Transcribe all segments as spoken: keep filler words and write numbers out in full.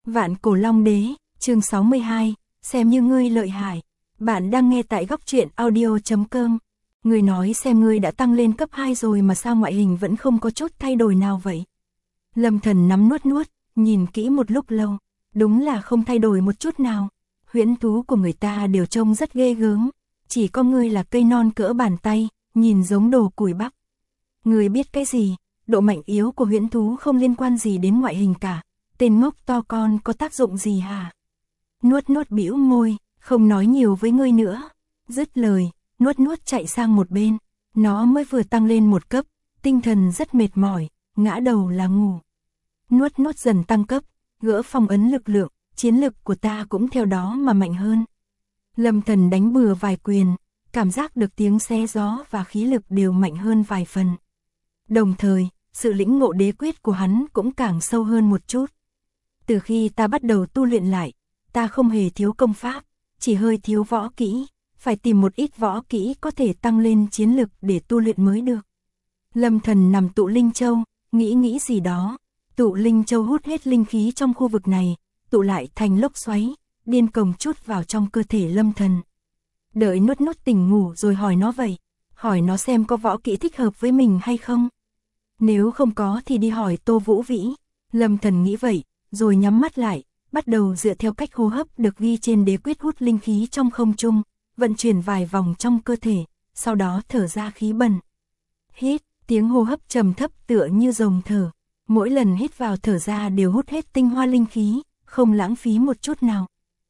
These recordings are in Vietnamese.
Vạn Cổ Long Đế, chương sáu mươi hai, xem như ngươi lợi hại. Bạn đang nghe tại góc truyện audio chấm com. Ngươi nói xem ngươi đã tăng lên cấp hai rồi mà sao ngoại hình vẫn không có chút thay đổi nào vậy? Lâm Thần nắm nuốt nuốt, nhìn kỹ một lúc lâu, đúng là không thay đổi một chút nào. Huyễn thú của người ta đều trông rất ghê gớm, chỉ có ngươi là cây non cỡ bàn tay, nhìn giống đồ củi bắp. Ngươi biết cái gì, độ mạnh yếu của huyễn thú không liên quan gì đến ngoại hình cả, tên ngốc to con có tác dụng gì hả? Nuốt nuốt bĩu môi, không nói nhiều với ngươi nữa. Dứt lời, nuốt nuốt chạy sang một bên, nó mới vừa tăng lên một cấp, tinh thần rất mệt mỏi, ngã đầu là ngủ. Nuốt nuốt dần tăng cấp, gỡ phong ấn lực lượng, chiến lực của ta cũng theo đó mà mạnh hơn. Lâm Thần đánh bừa vài quyền, cảm giác được tiếng xé gió và khí lực đều mạnh hơn vài phần. Đồng thời, sự lĩnh ngộ đế quyết của hắn cũng càng sâu hơn một chút. Từ khi ta bắt đầu tu luyện lại, ta không hề thiếu công pháp, chỉ hơi thiếu võ kỹ, phải tìm một ít võ kỹ có thể tăng lên chiến lực để tu luyện mới được. Lâm Thần nằm tụ linh châu, nghĩ nghĩ gì đó, tụ linh châu hút hết linh khí trong khu vực này, tụ lại thành lốc xoáy, điên cuồng chút vào trong cơ thể Lâm Thần. Đợi nuốt nuốt tỉnh ngủ rồi hỏi nó vậy, hỏi nó xem có võ kỹ thích hợp với mình hay không. Nếu không có thì đi hỏi Tô Vũ Vĩ. Lâm Thần nghĩ vậy, rồi nhắm mắt lại, bắt đầu dựa theo cách hô hấp được ghi trên đế quyết hút linh khí trong không trung, vận chuyển vài vòng trong cơ thể, sau đó thở ra khí bần. Hít, tiếng hô hấp trầm thấp tựa như rồng thở, mỗi lần hít vào thở ra đều hút hết tinh hoa linh khí, không lãng phí một chút nào.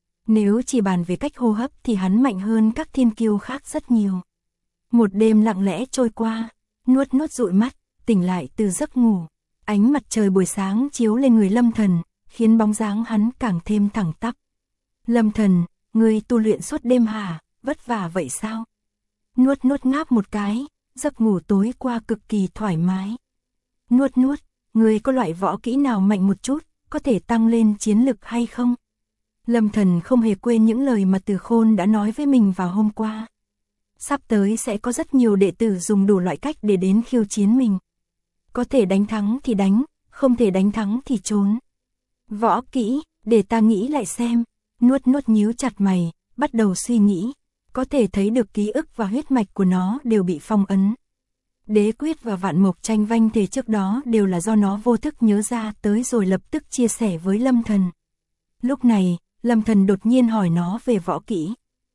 Nếu chỉ bàn về cách hô hấp thì hắn mạnh hơn các thiên kiêu khác rất nhiều. Một đêm lặng lẽ trôi qua, nuốt nuốt dụi mắt, tỉnh lại từ giấc ngủ. Ánh mặt trời buổi sáng chiếu lên người Lâm Thần, khiến bóng dáng hắn càng thêm thẳng tắp. Lâm Thần, ngươi tu luyện suốt đêm hả, vất vả vậy sao? Nuốt nuốt ngáp một cái, giấc ngủ tối qua cực kỳ thoải mái. Nuốt nuốt, ngươi có loại võ kỹ nào mạnh một chút, có thể tăng lên chiến lực hay không? Lâm Thần không hề quên những lời mà Từ Khôn đã nói với mình vào hôm qua. Sắp tới sẽ có rất nhiều đệ tử dùng đủ loại cách để đến khiêu chiến mình. Có thể đánh thắng thì đánh, không thể đánh thắng thì trốn. Võ kỹ, để ta nghĩ lại xem. Nuốt nuốt nhíu chặt mày, bắt đầu suy nghĩ. Có thể thấy được ký ức và huyết mạch của nó đều bị phong ấn. Đế quyết và vạn mộc tranh vanh thể trước đó đều là do nó vô thức nhớ ra tới rồi lập tức chia sẻ với Lâm Thần. Lúc này, Lâm Thần đột nhiên hỏi nó về võ kỹ.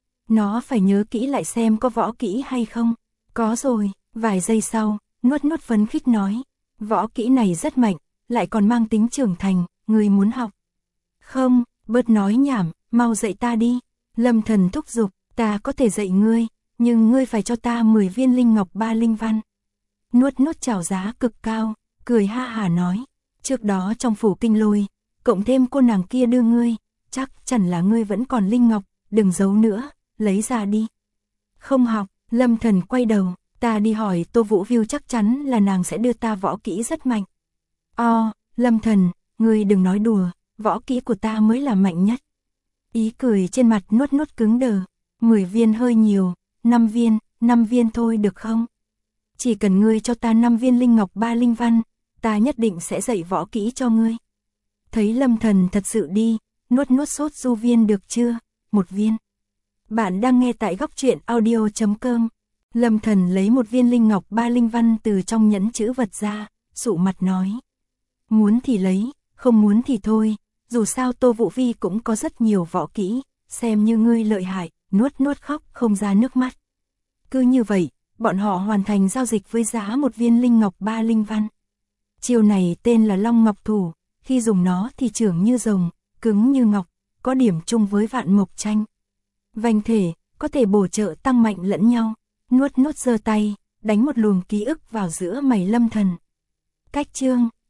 Nó phải nhớ kỹ lại xem có võ kỹ hay không. Có rồi, vài giây sau, nuốt nuốt phấn khích nói. Võ kỹ này rất mạnh, lại còn mang tính trưởng thành, ngươi muốn học. Không, bớt nói nhảm, mau dạy ta đi. Lâm Thần thúc giục, ta có thể dạy ngươi, nhưng ngươi phải cho ta mười viên linh ngọc ba linh văn. Nuốt nuốt chào giá cực cao, cười ha hả nói. Trước đó trong phủ kinh lôi, cộng thêm cô nàng kia đưa ngươi, chắc chắn là ngươi vẫn còn linh ngọc, đừng giấu nữa, lấy ra đi. Không học, Lâm Thần quay đầu, ta đi hỏi Tô Vũ Viu, chắc chắn là nàng sẽ đưa ta võ kỹ rất mạnh. O, Lâm Thần, ngươi đừng nói đùa, võ kỹ của ta mới là mạnh nhất. Ý cười trên mặt nuốt nuốt cứng đờ, mười viên hơi nhiều, năm viên, năm viên thôi được không? Chỉ cần ngươi cho ta năm viên linh ngọc ba linh văn, ta nhất định sẽ dạy võ kỹ cho ngươi. Thấy Lâm Thần thật sự đi, nuốt nuốt sốt du viên được chưa? Một viên. Bạn đang nghe tại góc truyện audio chấm com. Lâm Thần lấy một viên linh ngọc ba linh văn từ trong nhẫn chữ vật ra, sụ mặt nói. Muốn thì lấy, không muốn thì thôi, dù sao Tô Vũ Vi cũng có rất nhiều võ kỹ, xem như ngươi lợi hại, nuốt nuốt khóc không ra nước mắt. Cứ như vậy, bọn họ hoàn thành giao dịch với giá một viên linh ngọc ba linh văn. Chiêu này tên là Long Ngọc Thủ, khi dùng nó thì trưởng như rồng, cứng như ngọc, có điểm chung với vạn mộc tranh vanh thể, có thể bổ trợ tăng mạnh lẫn nhau. Nuốt nuốt giơ tay, đánh một luồng ký ức vào giữa mày Lâm Thần. Cách chương,